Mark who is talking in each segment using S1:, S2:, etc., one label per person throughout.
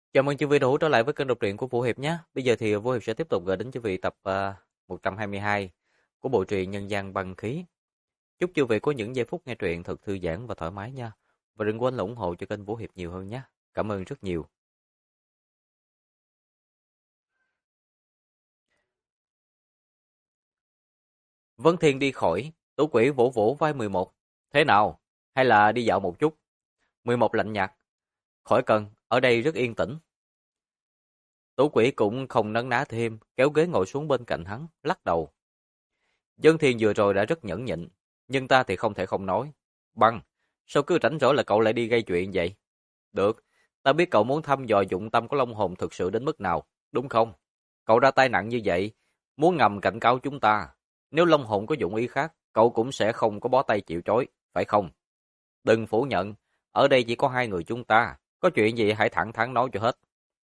S1: Chào mừng quý vị đã trở lại với kênh đọc truyện của Vũ Hiệp nhé. Bây giờ thì Vũ Hiệp sẽ tiếp tục gửi đến quý vị tập 122 của bộ truyện Nhân gian băng khí. Chúc quý vị có những giây phút nghe truyện thật thư giãn và thoải mái nha. Và đừng quên là ủng hộ cho kênh Vũ Hiệp nhiều hơn nhé. Cảm ơn rất nhiều. Vân Thiên đi khỏi, Tố Quỷ vỗ vỗ vai 11. Thế nào? Hay là đi dạo một chút? 11 lạnh nhạt. Khỏi cần, ở đây rất yên tĩnh. Tố Quỷ cũng không nấn ná thêm, kéo ghế ngồi xuống bên cạnh hắn, lắc đầu. Dân Thiên vừa rồi đã rất nhẫn nhịn, nhưng ta thì không thể không nói. Băng, sao cứ rảnh rỗi là cậu lại đi gây chuyện vậy? Được, ta biết cậu muốn thăm dò dụng tâm của Long Hồn thực sự đến mức nào, đúng không? Cậu ra tay nặng như vậy, muốn ngầm cảnh cáo chúng ta. Nếu Long Hồn có dụng ý khác, cậu cũng sẽ không có bó tay chịu trói, phải không? Đừng phủ nhận, ở đây chỉ có hai người chúng ta, có chuyện gì hãy thẳng thắn nói cho hết.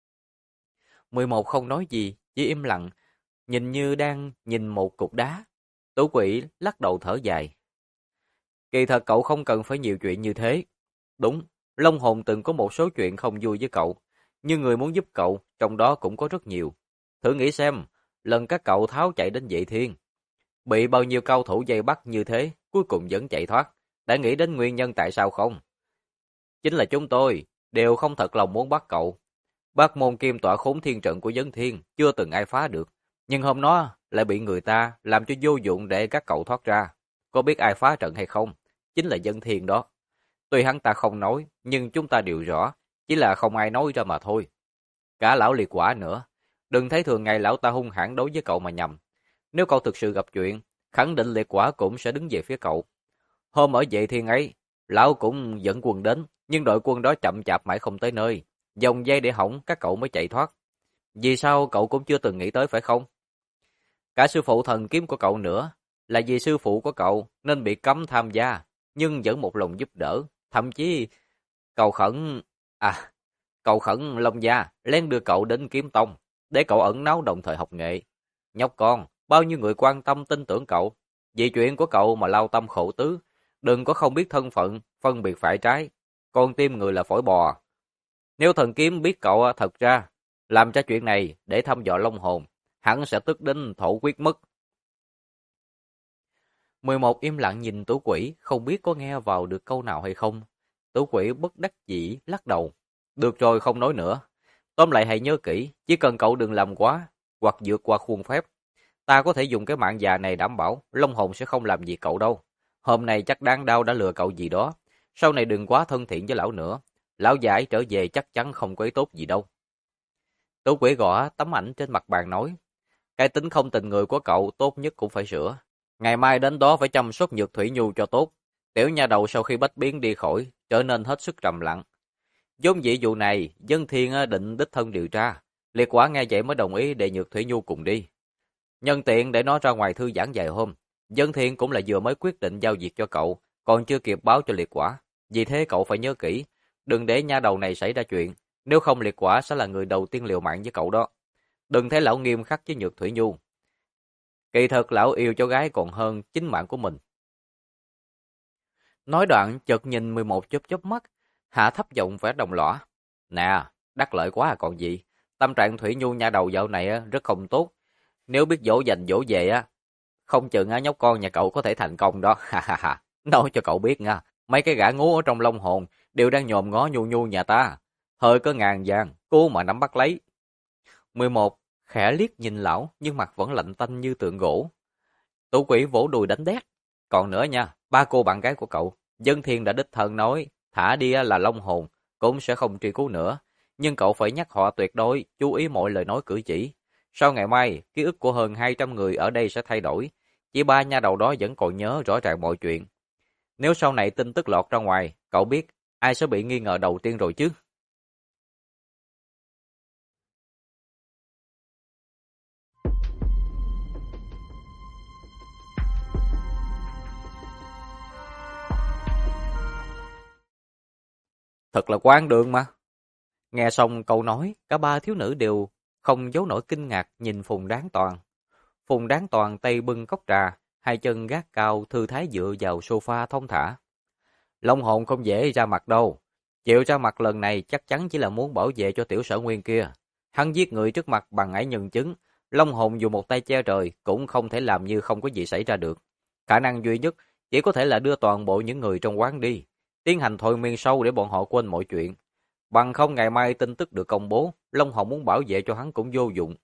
S1: 11 không nói gì, chỉ im lặng, nhìn như đang nhìn một cục đá. Tứ Quỷ lắc đầu thở dài. Kỳ thật cậu không cần phải nhiều chuyện như thế. Đúng, Long Hồn từng có một số chuyện không vui với cậu, nhưng người muốn giúp cậu, trong đó cũng có rất nhiều. Thử nghĩ xem, lần các cậu tháo chạy đến Dị Thiên, bị bao nhiêu cao thủ vây bắt như thế, cuối cùng vẫn chạy thoát. Đã nghĩ đến nguyên nhân tại sao không? Chính là chúng tôi, đều không thật lòng muốn bắt cậu. Bác môn kim tỏa khốn thiên trận của Dân Thiên, chưa từng ai phá được. Nhưng hôm đó lại bị người ta làm cho vô dụng để các cậu thoát ra. Có biết ai phá trận hay không? Chính là Dân Thiên đó. Tuy hắn ta không nói, nhưng chúng ta đều rõ, chỉ là không ai nói ra mà thôi. Cả lão liệt quả nữa. Đừng thấy thường ngày lão ta hung hãn đối với cậu mà nhầm. Nếu cậu thực sự gặp chuyện, khẳng định liệt quả cũng sẽ đứng về phía cậu. Hôm ở Vệ Thiên ấy, lão cũng dẫn quân đến, nhưng đội quân đó chậm chạp mãi không tới nơi. Dòng dây để hỏng, các cậu mới chạy thoát. Vì sao cậu cũng chưa từng nghĩ tới phải không? Cả sư phụ thần kiếm của cậu nữa, là vì sư phụ của cậu nên bị cấm tham gia, nhưng vẫn một lòng giúp đỡ, thậm chí cầu khẩn, à, cầu khẩn Long Gia lén đưa cậu đến Kiếm Tông, để cậu ẩn náu đồng thời học nghệ. Nhóc con, bao nhiêu người quan tâm tin tưởng cậu, vì chuyện của cậu mà lao tâm khổ tứ, đừng có không biết thân phận, phân biệt phải trái, con tim người là phổi bò. Nếu thần kiếm biết cậu thật ra làm ra chuyện này để thăm dò Long Hồn, hắn sẽ tức đến thổ quyết mất. 11 im lặng nhìn Tử Quỷ, không biết có nghe vào được câu nào hay không. Tử Quỷ bất đắc dĩ lắc đầu. Được rồi, không nói nữa. Tóm lại hãy nhớ kỹ, chỉ cần cậu đừng làm quá, hoặc vượt qua khuôn phép. Ta có thể dùng cái mạng già này đảm bảo, Long Hồn sẽ không làm gì cậu đâu. Hôm nay chắc đáng đau đã lừa cậu gì đó. Sau này đừng quá thân thiện với lão nữa. Lão già ấy trở về chắc chắn không có ý tốt gì đâu. Tử Quỷ gõ tấm ảnh trên mặt bàn nói. Cái tính không tình người của cậu tốt nhất cũng phải sửa. Ngày mai đến đó phải chăm sóc Nhược Thủy Nhu cho tốt. Tiểu nha đầu sau khi bách biến đi khỏi, trở nên hết sức trầm lặng. Giống dĩ vụ này, Dân Thiên định đích thân điều tra. Liệt quả nghe vậy mới đồng ý để Nhược Thủy Nhu cùng đi. Nhân tiện để nó ra ngoài thư giãn vài hôm. Dân Thiên cũng là vừa mới quyết định giao việc cho cậu, còn chưa kịp báo cho Liệt quả. Vì thế cậu phải nhớ kỹ, đừng để nha đầu này xảy ra chuyện. Nếu không Liệt quả sẽ là người đầu tiên liều mạng với cậu đó. Đừng thấy lão nghiêm khắc với Nhược Thủy Nhu. Kỳ thật lão yêu cháu gái còn hơn chính mạng của mình. Nói đoạn chợt nhìn 11 chớp chớp mắt, hạ thấp giọng vẻ đồng lõa. Nè, đắc lợi quá còn gì. Tâm trạng Thủy Nhu nha đầu dạo này rất không tốt. Nếu biết dỗ dành dỗ về không chừng nhóc con nhà cậu có thể thành công đó. Ha ha ha. Nói cho cậu biết nha, mấy cái gã ngố ở trong Long Hồn đều đang nhòm ngó Nhu Nhu nhà ta. Hơi có ngàn vàng, cố mà nắm bắt lấy. 11 khẽ liếc nhìn lão nhưng mặt vẫn lạnh tanh như tượng gỗ. Tụ Quỷ vỗ đùi đánh đét. Còn nữa nha, ba cô bạn gái của cậu, Dân Thiên đã đích thân nói, thả đi là Long Hồn, cũng sẽ không truy cứu nữa. Nhưng cậu phải nhắc họ tuyệt đối, chú ý mọi lời nói cử chỉ. Sau ngày mai, ký ức của hơn 200 người ở đây sẽ thay đổi. Chỉ ba nha đầu đó vẫn còn nhớ rõ ràng mọi chuyện. Nếu sau này tin tức lọt ra ngoài, cậu biết ai sẽ bị nghi ngờ đầu tiên rồi chứ? Thật là quan đường mà. Nghe xong câu nói, cả ba thiếu nữ đều không giấu nổi kinh ngạc nhìn Phùng Đáng Toàn. Phùng Đáng Toàn tay bưng cốc trà, hai chân gác cao thư thái dựa vào sofa thong thả. Long Hồn không dễ ra mặt đâu. Chịu ra mặt lần này chắc chắn chỉ là muốn bảo vệ cho tiểu Sở Nguyên kia. Hắn giết người trước mặt bằng ải nhân chứng, Long hồn dù một tay che trời cũng không thể làm như không có gì xảy ra được. Khả năng duy nhất chỉ có thể là đưa toàn bộ những người trong quán đi, tiến hành thôi miên sâu để bọn họ quên mọi chuyện. Bằng không ngày mai tin tức được công bố, Long hồn muốn bảo vệ cho hắn cũng vô dụng.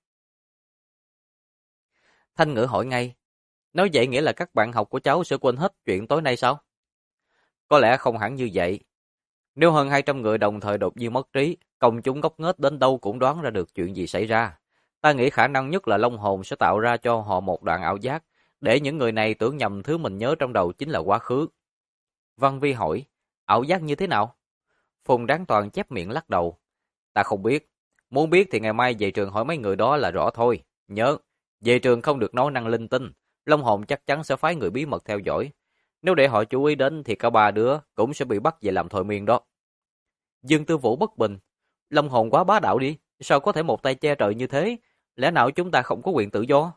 S1: Thanh Ngữ hỏi ngay, nói vậy nghĩa là các bạn học của cháu sẽ quên hết chuyện tối nay sao? Có lẽ không hẳn như vậy. Nếu hơn 200 người đồng thời đột nhiên mất trí, công chúng ngốc nghếch đến đâu cũng đoán ra được chuyện gì xảy ra. Ta nghĩ khả năng nhất là Long hồn sẽ tạo ra cho họ một đoạn ảo giác, để những người này tưởng nhầm thứ mình nhớ trong đầu chính là quá khứ. Văn Vi hỏi, ảo giác như thế nào? Phùng Đáng Toàn chép miệng lắc đầu. Ta không biết. Muốn biết thì ngày mai về trường hỏi mấy người đó là rõ thôi. Nhớ, về trường không được nói năng linh tinh. Long hồn chắc chắn sẽ phái người bí mật theo dõi. Nếu để họ chú ý đến thì cả ba đứa cũng sẽ bị bắt về làm thôi miên đó. Dương Tư Vũ bất bình. Long hồn quá bá đạo đi. Sao có thể một tay che trời như thế? Lẽ nào chúng ta không có quyền tự do?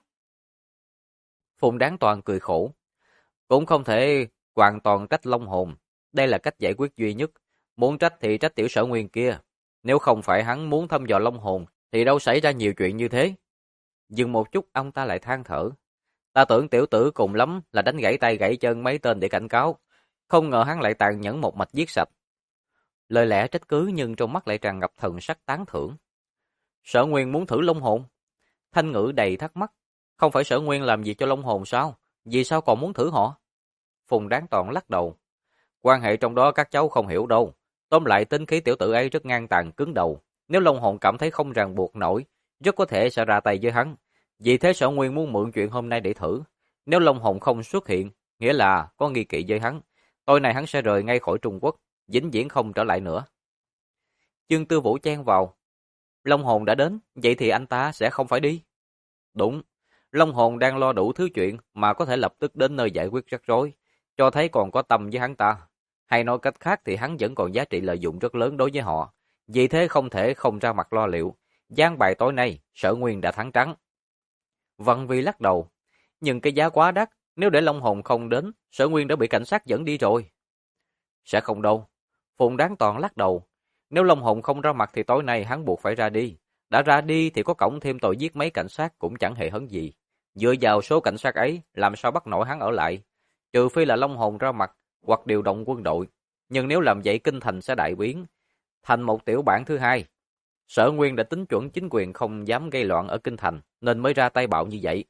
S1: Phùng Đáng Toàn cười khổ. Cũng không thể hoàn toàn trách Long hồn. Đây là cách giải quyết duy nhất. Muốn trách thì trách tiểu Sở Nguyên kia. Nếu không phải hắn muốn thăm dò Long hồn thì đâu xảy ra nhiều chuyện như thế. Dừng một chút ông ta lại than thở. Ta tưởng tiểu tử cùng lắm là đánh gãy tay gãy chân mấy tên để cảnh cáo. Không ngờ hắn lại tàn nhẫn một mạch giết sạch. Lời lẽ trách cứ nhưng trong mắt lại tràn ngập thần sắc tán thưởng. Sở Nguyên muốn thử Long hồn. Thanh Ngữ đầy thắc mắc. Không phải Sở Nguyên làm gì cho Long hồn sao? Vì sao còn muốn thử họ? Phùng Đáng Toàn lắc đầu. Quan hệ trong đó các cháu không hiểu đâu. Tóm lại tính khí tiểu tử ấy rất ngang tàn cứng đầu. Nếu Long hồn cảm thấy không ràng buộc nổi, rất có thể sẽ ra tay với hắn. Vì thế Sở Nguyên muốn mượn chuyện hôm nay để thử. Nếu Long hồn không xuất hiện, nghĩa là có nghi kỵ với hắn. Tối nay hắn sẽ rời ngay khỏi Trung Quốc, vĩnh viễn không trở lại nữa. Dương Tư Vũ chen vào. Long hồn đã đến, vậy thì anh ta sẽ không phải đi. Đúng, Long hồn đang lo đủ thứ chuyện mà có thể lập tức đến nơi giải quyết rắc rối, cho thấy còn có tâm với hắn ta. Hay nói cách khác thì hắn vẫn còn giá trị lợi dụng rất lớn đối với họ. Vì thế không thể không ra mặt lo liệu. Gián bài tối nay, Sở Nguyên đã thắng trắng. Văn Vi lắc đầu. Nhưng cái giá quá đắt, nếu để Long hồn không đến, Sở Nguyên đã bị cảnh sát dẫn đi rồi. Sẽ không đâu. Phùng Đáng Toàn lắc đầu. Nếu Long hồn không ra mặt thì tối nay hắn buộc phải ra đi. Đã ra đi thì có cộng thêm tội giết mấy cảnh sát cũng chẳng hề hấn gì. Dựa vào số cảnh sát ấy, làm sao bắt nổi hắn ở lại? Trừ phi là Long hồn ra mặt, hoặc điều động quân đội. Nhưng nếu làm vậy kinh thành sẽ đại biến, thành một tiểu bản thứ hai. Sở Nguyên đã tính chuẩn chính quyền không dám gây loạn ở kinh thành, nên mới ra tay bạo như vậy.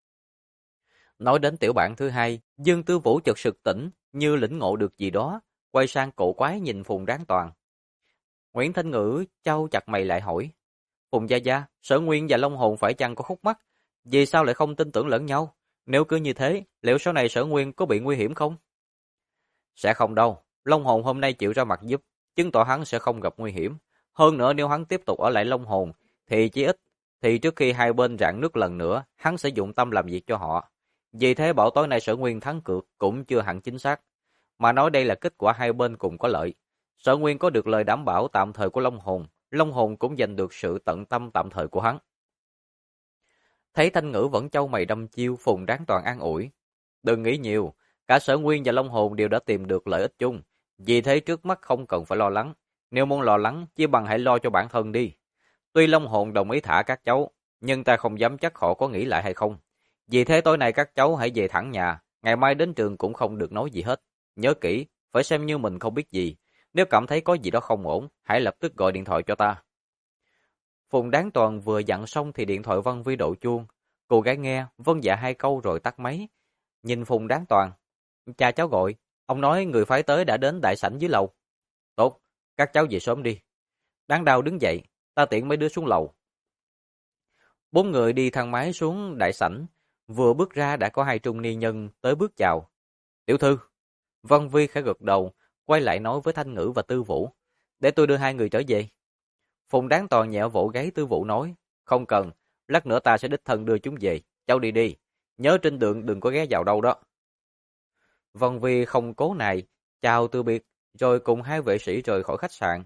S1: Nói đến tiểu bản thứ hai, Dương Tư Vũ chợt sực tỉnh, như lĩnh ngộ được gì đó, quay sang cổ quái nhìn Phùng Đáng Toàn. Nguyễn Thanh Ngữ chau chặt mày lại hỏi, Phùng gia gia, Sở Nguyên và Long hồn phải chăng có khúc mắc? Vì sao lại không tin tưởng lẫn nhau? Nếu cứ như thế, liệu sau này Sở Nguyên có bị nguy hiểm không? Sẽ không đâu, Long hồn hôm nay chịu ra mặt giúp, chứng tỏ hắn sẽ không gặp nguy hiểm. Hơn nữa nếu hắn tiếp tục ở lại Long hồn, thì chỉ ít, thì trước khi hai bên rạn nứt lần nữa, hắn sẽ dụng tâm làm việc cho họ. Vì thế bảo tối nay Sở Nguyên thắng cược cũng chưa hẳn chính xác. Mà nói đây là kết quả hai bên cùng có lợi. Sở Nguyên có được lời đảm bảo tạm thời của Long hồn cũng giành được sự tận tâm tạm thời của hắn. Thấy Thanh Ngữ vẫn châu mày đăm chiêu, Phùng Đáng Toàn an ủi. Đừng nghĩ nhiều, cả Sở Nguyên và Long hồn đều đã tìm được lợi ích chung. Vì thế trước mắt không cần phải lo lắng. Nếu muốn lo lắng, chỉ bằng hãy lo cho bản thân đi. Tuy Long hồn đồng ý thả các cháu, nhưng ta không dám chắc họ có nghĩ lại hay không. Vì thế tối nay các cháu hãy về thẳng nhà, ngày mai đến trường cũng không được nói gì hết. Nhớ kỹ, phải xem như mình không biết gì. Nếu cảm thấy có gì đó không ổn, hãy lập tức gọi điện thoại cho ta. Phùng Đáng Toàn vừa dặn xong thì điện thoại Văn Vi đổ chuông. Cô gái nghe, vâng dạ hai câu rồi tắt máy. Nhìn Phùng Đáng Toàn. Cha cháu gọi, ông nói người phái tới đã đến đại sảnh dưới lầu. Tốt, các cháu về sớm đi. Đáng Đao đứng dậy, ta tiễn mấy đứa xuống lầu. Bốn người đi thang máy xuống đại sảnh. Vừa bước ra đã có hai trung niên nhân tới bước chào. Tiểu thư. Văn Vi khẽ gật đầu, quay lại nói với Thanh Ngữ và Tư Vũ. Để tôi đưa hai người trở về. Phùng Đáng Toàn nhẹ vỗ gáy Tư Vũ nói. Không cần, lát nữa ta sẽ đích thân đưa chúng về. Cháu đi đi. Nhớ trên đường đừng có ghé vào đâu đó. Văn Vi không cố nài, chào từ biệt, rồi cùng hai vệ sĩ rời khỏi khách sạn.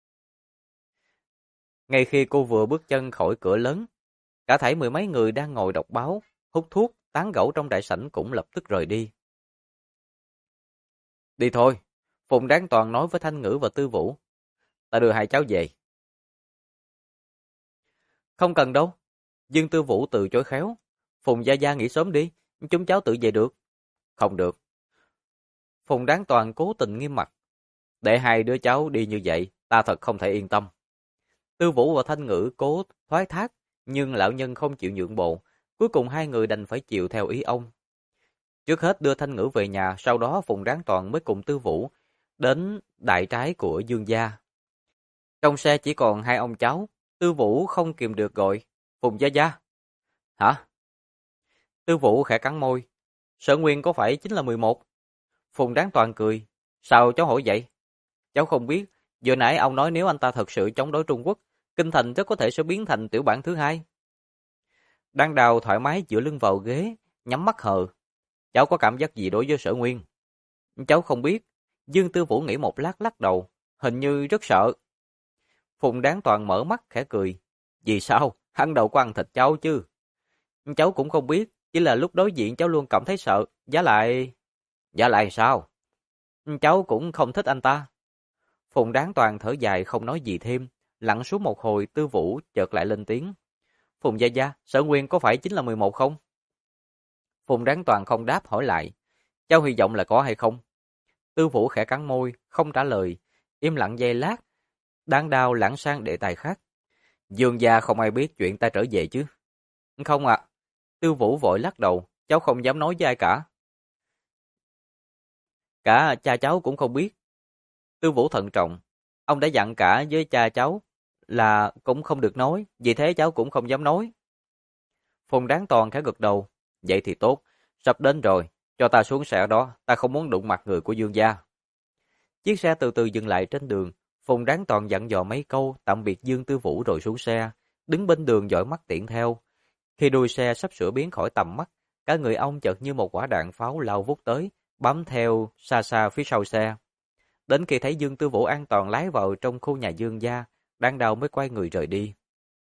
S1: Ngay khi cô vừa bước chân khỏi cửa lớn, cả thảy mười mấy người đang ngồi đọc báo, hút thuốc, tán gẫu trong đại sảnh cũng lập tức rời đi. Đi thôi, Phùng Đáng Toàn nói với Thanh Ngữ và Tư Vũ. ta đưa hai cháu về. Không cần đâu. Dương Tư Vũ từ chối khéo. Phùng Gia Gia nghỉ sớm đi, chúng cháu tự về được. Không được. Phùng Đáng Toàn cố tình nghiêm mặt. Để hai đứa cháu đi như vậy, ta thật không thể yên tâm. Tư Vũ và Thanh Ngữ cố thoái thác, nhưng lão nhân không chịu nhượng bộ. Cuối cùng hai người đành phải chịu theo ý ông. Trước hết đưa Thanh Ngữ về nhà, sau đó Phùng Đáng Toàn mới cùng Tư Vũ đến đại trái của Dương gia. Trong xe chỉ còn hai ông cháu, Tư Vũ không kìm được gọi, Phùng Gia Gia. Hả? Tư Vũ khẽ cắn môi. Sở Nguyên có phải chính là 11? Phùng Đáng Toàn cười. Sao cháu hỏi vậy? Cháu không biết, vừa nãy ông nói nếu anh ta thật sự chống đối Trung Quốc, Kinh Thành rất có thể sẽ biến thành tiểu bản thứ hai. Đan Đào thoải mái dựa lưng vào ghế, nhắm mắt hờ. Cháu có cảm giác gì đối với Sở Nguyên? Cháu không biết. Dương Tư Vũ nghĩ một lát lắc đầu, hình như rất sợ. Phùng Đáng Toàn mở mắt khẽ cười. Vì sao? Hắn đầu có ăn thịt cháu chứ. Cháu cũng không biết, chỉ là lúc đối diện cháu luôn cảm thấy sợ, giá lại... Giá lại sao? Cháu cũng không thích anh ta. Phùng Đáng Toàn thở dài không nói gì thêm, lặng xuống một hồi Tư Vũ chợt lại lên tiếng. Phùng Gia Gia, Sở Nguyên có phải chính là 11 không? Phùng Đáng Toàn không đáp hỏi lại. Cháu hy vọng là có hay không? Tư Vũ khẽ cắn môi, không trả lời, im lặng giây lát, đang đau lãng sang đề tài khác. Dương gia không ai biết chuyện ta trở về chứ? Không ạ. Tư Vũ vội lắc đầu, cháu không dám nói với ai cả. Cả cha cháu cũng không biết. Tư Vũ thận trọng, ông đã dặn cả với cha cháu là cũng không được nói, vì thế cháu cũng không dám nói. Phùng Đáng Toàn khẽ gật đầu, vậy thì tốt, sắp đến rồi, cho ta xuống xe đó, ta không muốn đụng mặt người của Dương gia. Chiếc xe từ từ dừng lại trên đường, Phùng Đáng Toàn dặn dò mấy câu tạm biệt Dương Tư Vũ rồi xuống xe, đứng bên đường dõi mắt tiễn theo. Khi đuôi xe sắp sửa biến khỏi tầm mắt, cả người ông chợt như một quả đạn pháo lao vút tới, bám theo xa xa phía sau xe. Đến khi thấy Dương Tư Vũ an toàn lái vào trong khu nhà Dương gia, Đan Đào mới quay người rời đi.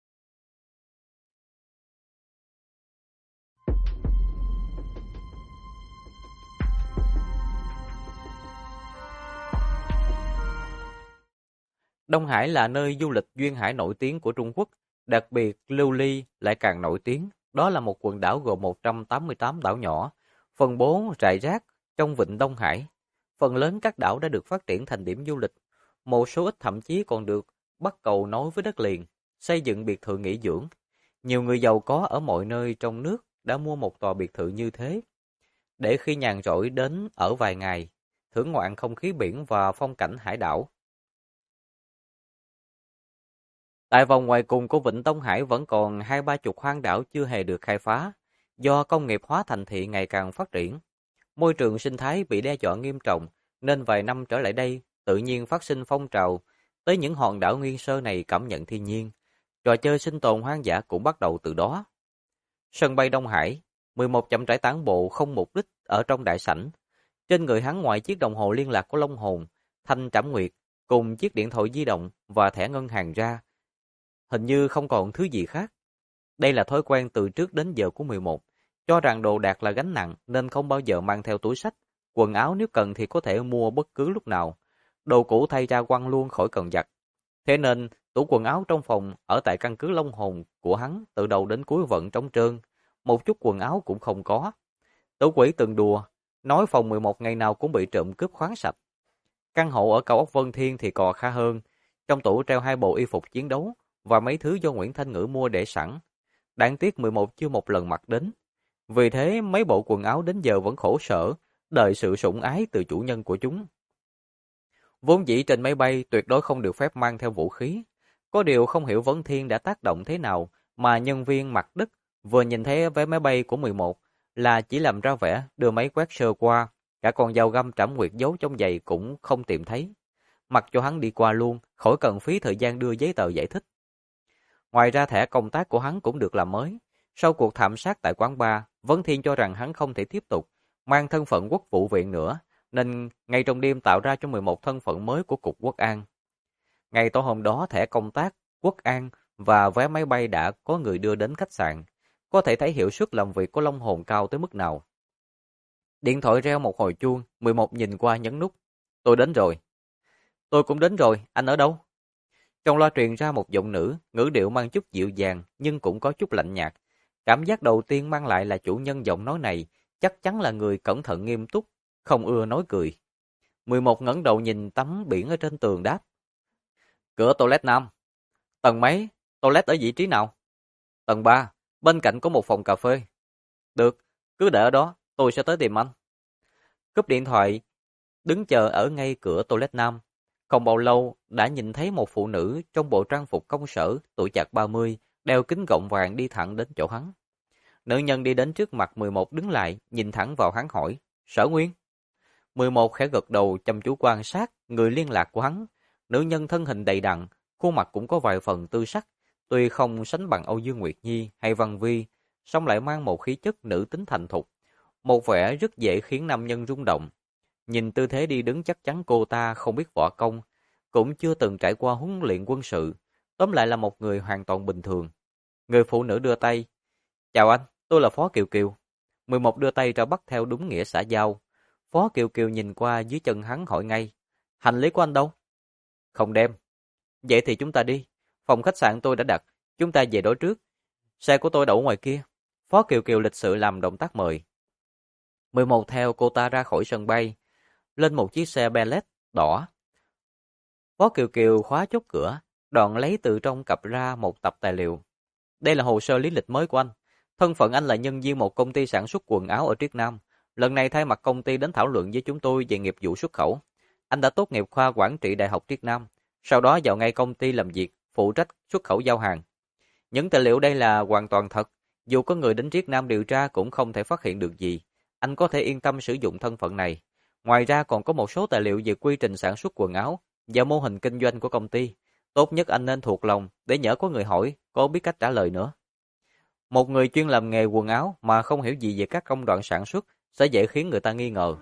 S1: Đông Hải là nơi du lịch duyên hải nổi tiếng của Trung Quốc, đặc biệt Lưu Ly lại càng nổi tiếng. Đó là một quần đảo gồm 188 đảo nhỏ, phân bố rải rác trong vịnh Đông Hải. Phần lớn các đảo đã được phát triển thành điểm du lịch, một số ít thậm chí còn được bắt cầu nối với đất liền, xây dựng biệt thự nghỉ dưỡng. Nhiều người giàu có ở mọi nơi trong nước đã mua một tòa biệt thự như thế, để khi nhàn rỗi đến ở vài ngày, thưởng ngoạn không khí biển và phong cảnh hải đảo. Tại vòng ngoài cùng của vịnh Đông Hải vẫn còn 20-30 hoang đảo chưa hề được khai phá, do công nghiệp hóa thành thị ngày càng phát triển. Môi trường sinh thái bị đe dọa nghiêm trọng, nên vài năm trở lại đây, tự nhiên phát sinh phong trào tới những hòn đảo nguyên sơ này cảm nhận thiên nhiên. Trò chơi sinh tồn hoang dã cũng bắt đầu từ đó. Sân bay Đông Hải, 11 chậm rãi tản bộ không mục đích ở trong đại sảnh. Trên người hắn ngoài chiếc đồng hồ liên lạc của Long Hồn, Thanh Trảm Nguyệt, cùng chiếc điện thoại di động và thẻ ngân hàng ra, hình như không còn thứ gì khác. Đây là thói quen từ trước đến giờ của 11, cho rằng đồ đạc là gánh nặng nên không bao giờ mang theo túi xách, quần áo nếu cần thì có thể mua bất cứ lúc nào, đồ cũ thay ra quăng luôn khỏi cần giặt. Thế nên, tủ quần áo trong phòng ở tại căn cứ Long Hồn của hắn từ đầu đến cuối vẫn trống trơn, một chút quần áo cũng không có. Tử Quỷ từng đùa, nói phòng 11 ngày nào cũng bị trộm cướp khoáng sạch. Căn hộ ở cao ốc Vân Thiên thì còn khá hơn, trong tủ treo 2 bộ y phục chiến đấu và mấy thứ do Nguyễn Thanh Ngữ mua để sẵn. Đáng tiếc 11 chưa một lần mặc đến. Vì thế mấy bộ quần áo đến giờ vẫn khổ sở, đợi sự sủng ái từ chủ nhân của chúng. Vốn dĩ trên máy bay tuyệt đối không được phép mang theo vũ khí. Có điều không hiểu Vân Thiên đã tác động thế nào mà nhân viên mặt đất vừa nhìn thấy vé máy bay của 11 là chỉ làm ra vẻ đưa máy quét sơ qua, cả con dao găm Trảm Nguyệt giấu trong giày cũng không tìm thấy. Mặc cho hắn đi qua luôn, khỏi cần phí thời gian đưa giấy tờ giải thích. Ngoài ra thẻ công tác của hắn cũng được làm mới. Sau cuộc thảm sát tại quán bar, Vân Thiên cho rằng hắn không thể tiếp tục mang thân phận quốc vụ viện nữa, nên ngay trong đêm tạo ra cho 11 thân phận mới của Cục Quốc an. Ngày tối hôm đó thẻ công tác, Quốc an và vé máy bay đã có người đưa đến khách sạn. Có thể thấy hiệu suất làm việc của Long Hồn cao tới mức nào. Điện thoại reo một hồi chuông, 11 nhìn qua nhấn nút. Tôi đến rồi. Tôi cũng đến rồi, anh ở đâu? Trong loa truyền ra một giọng nữ, ngữ điệu mang chút dịu dàng nhưng cũng có chút lạnh nhạt. Cảm giác đầu tiên mang lại là chủ nhân giọng nói này chắc chắn là người cẩn thận nghiêm túc, không ưa nói cười. 11 ngẩng đầu nhìn tấm biển ở trên tường đáp. Cửa toilet nam. Tầng mấy? Toilet ở vị trí nào? Tầng 3, bên cạnh có một phòng cà phê. Được, cứ để ở đó, tôi sẽ tới tìm anh. Cúp điện thoại, đứng chờ ở ngay cửa toilet nam. Không bao lâu đã nhìn thấy một phụ nữ trong bộ trang phục công sở, tuổi chạc 30, đeo kính gọng vàng đi thẳng đến chỗ hắn. Nữ nhân đi đến trước mặt 11 đứng lại, nhìn thẳng vào hắn hỏi, Sở Nguyên. 11 khẽ gật đầu chăm chú quan sát người liên lạc của hắn. Nữ nhân thân hình đầy đặn, khuôn mặt cũng có vài phần tư sắc, tuy không sánh bằng Âu Dương Nguyệt Nhi hay Văn Vi, song lại mang một khí chất nữ tính thành thục, một vẻ rất dễ khiến nam nhân rung động. Nhìn tư thế đi đứng chắc chắn cô ta không biết võ công, cũng chưa từng trải qua huấn luyện quân sự, tóm lại là một người hoàn toàn bình thường. Người phụ nữ đưa tay, chào anh, tôi là Phó Kiều Kiều. 11 đưa tay ra bắt theo đúng nghĩa xã giao. Phó Kiều Kiều nhìn qua dưới chân hắn hỏi ngay, hành lý của anh đâu? Không đem. Vậy thì chúng ta đi, phòng khách sạn tôi đã đặt, chúng ta về đó trước. Xe của tôi đậu ngoài kia. Phó Kiều Kiều lịch sự làm động tác mời. 11 theo cô ta ra khỏi sân bay, lên một chiếc xe Bentley đỏ. Phó Kiều Kiều khóa chốt cửa, đoạn lấy từ trong cặp ra một tập tài liệu. Đây là hồ sơ lý lịch mới của anh. Thân phận anh là nhân viên một công ty sản xuất quần áo ở Triết Nam. Lần này thay mặt công ty đến thảo luận với chúng tôi về nghiệp vụ xuất khẩu. Anh đã tốt nghiệp khoa quản trị Đại học Triết Nam, sau đó vào ngay công ty làm việc, phụ trách xuất khẩu giao hàng. Những tài liệu đây là hoàn toàn thật, dù có người đến Triết Nam điều tra cũng không thể phát hiện được gì. Anh có thể yên tâm sử dụng thân phận này. Ngoài ra còn có một số tài liệu về quy trình sản xuất quần áo và mô hình kinh doanh của công ty. Tốt nhất anh nên thuộc lòng để nhỡ có người hỏi, có biết cách trả lời nữa. Một người chuyên làm nghề quần áo mà không hiểu gì về các công đoạn sản xuất sẽ dễ khiến người ta nghi ngờ.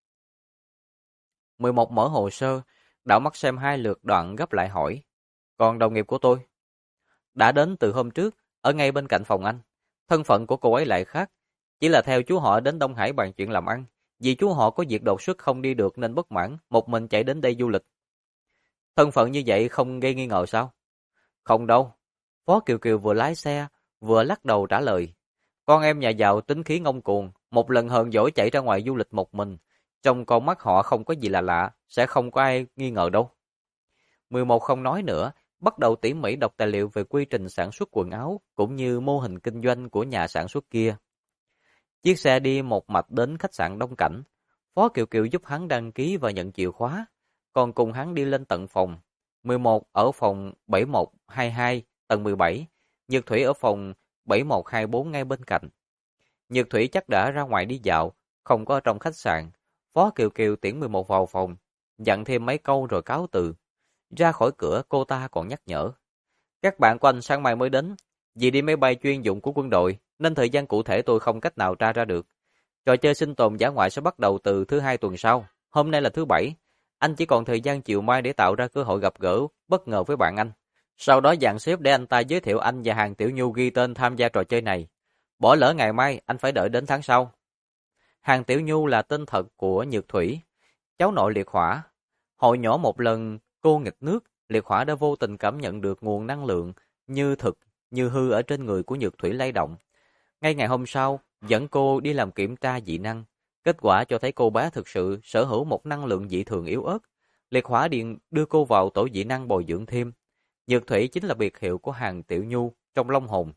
S1: 11 mở hồ sơ, đảo mắt xem 2 lượt đoạn gấp lại hỏi. Còn đồng nghiệp của tôi? Đã đến từ hôm trước, ở ngay bên cạnh phòng anh. Thân phận của cô ấy lại khác. Chỉ là theo chú họ đến Đông Hải bàn chuyện làm ăn. Vì chú họ có việc đột xuất không đi được nên bất mãn, một mình chạy đến đây du lịch. Thân phận như vậy không gây nghi ngờ sao? Không đâu. Phó Kiều Kiều vừa lái xe, vừa lắc đầu trả lời. Con em nhà giàu tính khí ngông cuồng, một lần hờn dỗi chạy ra ngoài du lịch một mình. Trong con mắt họ không có gì là lạ, sẽ không có ai nghi ngờ đâu. 11 không nói nữa, bắt đầu tỉ mỉ đọc tài liệu về quy trình sản xuất quần áo, cũng như mô hình kinh doanh của nhà sản xuất kia. Chiếc xe đi một mạch đến khách sạn Đông Cảnh. Phó Kiều Kiều giúp hắn đăng ký và nhận chìa khóa, còn cùng hắn đi lên tận phòng. 11 ở phòng 7122, tầng 17, Nhược Thủy ở phòng 7124 ngay bên cạnh. Nhược Thủy chắc đã ra ngoài đi dạo, không có ở trong khách sạn. Phó Kiều Kiều tiễn 11 vào phòng, dặn thêm mấy câu rồi cáo từ. Ra khỏi cửa cô ta còn nhắc nhở. Các bạn của anh sáng mai mới đến, vì đi máy bay chuyên dụng của quân đội, nên thời gian cụ thể tôi không cách nào tra ra được. Trò chơi sinh tồn dã ngoại sẽ bắt đầu từ thứ 2 tuần sau, hôm nay là thứ 7. Anh chỉ còn thời gian chiều mai để tạo ra cơ hội gặp gỡ bất ngờ với bạn anh. Sau đó dàn xếp để anh ta giới thiệu anh và Hàng Tiểu Nhu ghi tên tham gia trò chơi này. Bỏ lỡ ngày mai, anh phải đợi đến tháng sau. Hàng Tiểu Nhu là tên thật của Nhược Thủy, cháu nội liệt hỏa. Hồi nhỏ một lần cô nghịch nước, liệt hỏa đã vô tình cảm nhận được nguồn năng lượng như thực, như hư ở trên người của Nhược Thủy lay động. Ngay ngày hôm sau, dẫn cô đi làm kiểm tra dị năng. Kết quả cho thấy cô bé thực sự sở hữu một năng lượng dị thường yếu ớt. Liệt hỏa điện đưa cô vào tổ dị năng bồi dưỡng thêm. Nhược Thủy chính là biệt hiệu của Hàng Tiểu Nhu trong Long Hồn.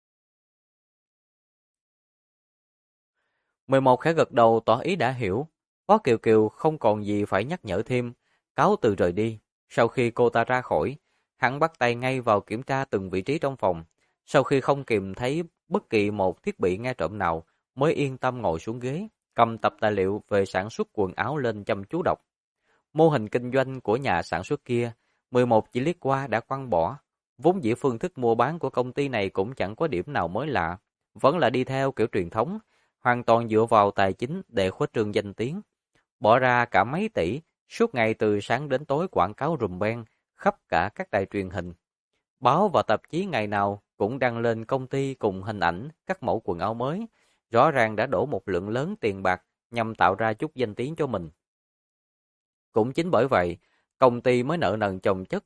S1: 11 khẽ gật đầu tỏ ý đã hiểu. Phó Kiều Kiều không còn gì phải nhắc nhở thêm, cáo từ rời đi. Sau khi cô ta ra khỏi, hắn bắt tay ngay vào kiểm tra từng vị trí trong phòng. Sau khi không kìm thấy bất kỳ một thiết bị nghe trộm nào, mới yên tâm ngồi xuống ghế, cầm tập tài liệu về sản xuất quần áo lên chăm chú đọc. Mô hình kinh doanh của nhà sản xuất kia, 11 chỉ liếc qua đã quăng bỏ. Vốn dĩ phương thức mua bán của công ty này cũng chẳng có điểm nào mới lạ, vẫn là đi theo kiểu truyền thống, hoàn toàn dựa vào tài chính để khuếch trương danh tiếng. Bỏ ra cả mấy tỷ, suốt ngày từ sáng đến tối quảng cáo rùm beng, khắp cả các đài truyền hình. Báo và tạp chí ngày nào cũng đăng lên công ty cùng hình ảnh các mẫu quần áo mới, rõ ràng đã đổ một lượng lớn tiền bạc nhằm tạo ra chút danh tiếng cho mình. Cũng chính bởi vậy, công ty mới nợ nần chồng chất,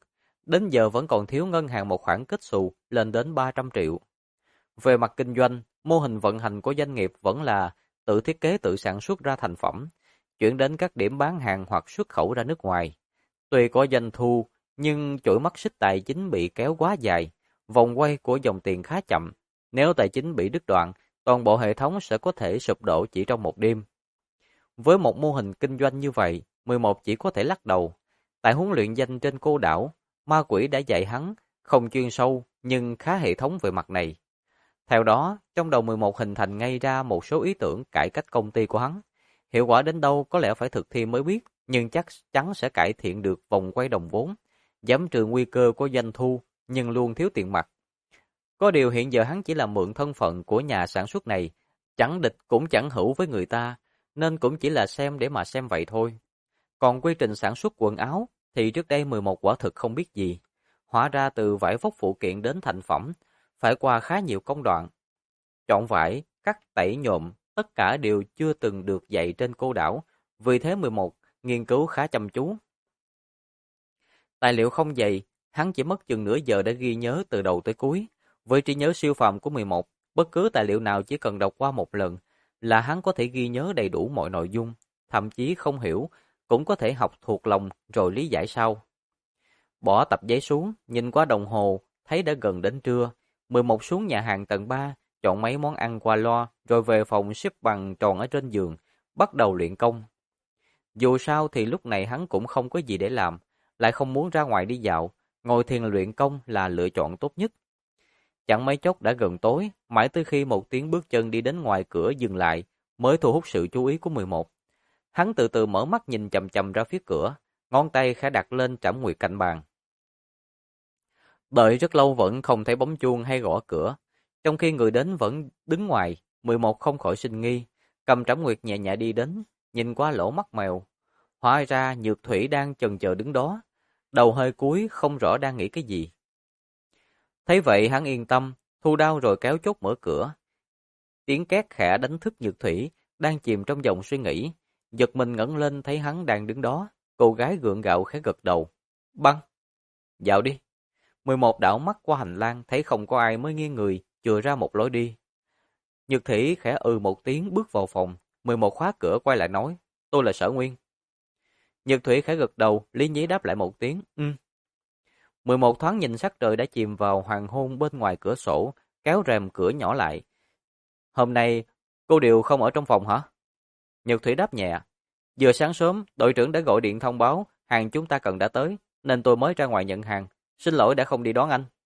S1: đến giờ vẫn còn thiếu ngân hàng một khoản kết xù lên đến 300 triệu. Về mặt kinh doanh, mô hình vận hành của doanh nghiệp vẫn là tự thiết kế tự sản xuất ra thành phẩm, chuyển đến các điểm bán hàng hoặc xuất khẩu ra nước ngoài. Tuy có doanh thu, nhưng chuỗi mắt xích tài chính bị kéo quá dài, vòng quay của dòng tiền khá chậm. Nếu tài chính bị đứt đoạn, toàn bộ hệ thống sẽ có thể sụp đổ chỉ trong một đêm. Với một mô hình kinh doanh như vậy, 11 chỉ có thể lắc đầu. Tại huấn luyện danh trên cô đảo, ma quỷ đã dạy hắn, không chuyên sâu nhưng khá hệ thống về mặt này. Theo đó, trong đầu 11 hình thành ngay ra một số ý tưởng cải cách công ty của hắn. Hiệu quả đến đâu có lẽ phải thực thi mới biết, nhưng chắc chắn sẽ cải thiện được vòng quay đồng vốn, giảm trừ nguy cơ của doanh thu, nhưng luôn thiếu tiền mặt. Có điều hiện giờ hắn chỉ là mượn thân phận của nhà sản xuất này, chẳng địch cũng chẳng hữu với người ta, nên cũng chỉ là xem để mà xem vậy thôi. Còn quy trình sản xuất quần áo thì trước đây 11 quả thực không biết gì. Hóa ra từ vải vóc phụ kiện đến thành phẩm, phải qua khá nhiều công đoạn. Chọn vải, cắt tẩy nhộm, tất cả đều chưa từng được dạy trên cô đảo, vì thế 11 nghiên cứu khá chăm chú. Tài liệu không dày, hắn chỉ mất chừng nửa giờ để ghi nhớ từ đầu tới cuối. Với trí nhớ siêu phàm của 11, bất cứ tài liệu nào chỉ cần đọc qua một lần là hắn có thể ghi nhớ đầy đủ mọi nội dung, thậm chí không hiểu, cũng có thể học thuộc lòng rồi lý giải sau. Bỏ tập giấy xuống, nhìn qua đồng hồ, thấy đã gần đến trưa. 11 xuống nhà hàng tầng 3, chọn mấy món ăn qua loa, rồi về phòng xếp bằng tròn ở trên giường, bắt đầu luyện công. Dù sao thì lúc này hắn cũng không có gì để làm, lại không muốn ra ngoài đi dạo, ngồi thiền luyện công là lựa chọn tốt nhất. Chẳng mấy chốc đã gần tối, mãi tới khi một tiếng bước chân đi đến ngoài cửa dừng lại, mới thu hút sự chú ý của 11. Hắn từ từ mở mắt nhìn chằm chằm ra phía cửa, ngón tay khẽ đặt lên trảm nguyệt cạnh bàn. Đợi rất lâu vẫn không thấy bấm chuông hay gõ cửa, trong khi người đến vẫn đứng ngoài, 11 không khỏi sinh nghi, cầm trảm nguyệt nhẹ nhẹ đi đến, nhìn qua lỗ mắt mèo. Hóa ra Nhược Thủy đang chần chờ đứng đó, đầu hơi cúi không rõ đang nghĩ cái gì. Thấy vậy hắn yên tâm, thu đao rồi kéo chốt mở cửa. Tiếng két khẽ đánh thức Nhược Thủy, đang chìm trong dòng suy nghĩ, giật mình ngẩng lên thấy hắn đang đứng đó, cô gái gượng gạo khẽ gật đầu. Băng, dạo đi. 11 đảo mắt qua hành lang thấy không có ai mới nghiêng người, chừa ra một lối đi. Nhược Thủy khẽ một tiếng bước vào phòng, 11 khóa cửa quay lại nói, tôi là Sở Nguyên. Nhược Thủy khẽ gật đầu, lý nhí đáp lại một tiếng, 11 thoáng nhìn sắc trời đã chìm vào hoàng hôn bên ngoài cửa sổ, kéo rèm cửa nhỏ lại. Hôm nay, cô Điều không ở trong phòng hả? Nhược Thủy đáp nhẹ. Vừa sáng sớm, đội trưởng đã gọi điện thông báo hàng chúng ta cần đã tới, nên tôi mới ra ngoài nhận hàng. Xin lỗi đã không đi đón anh.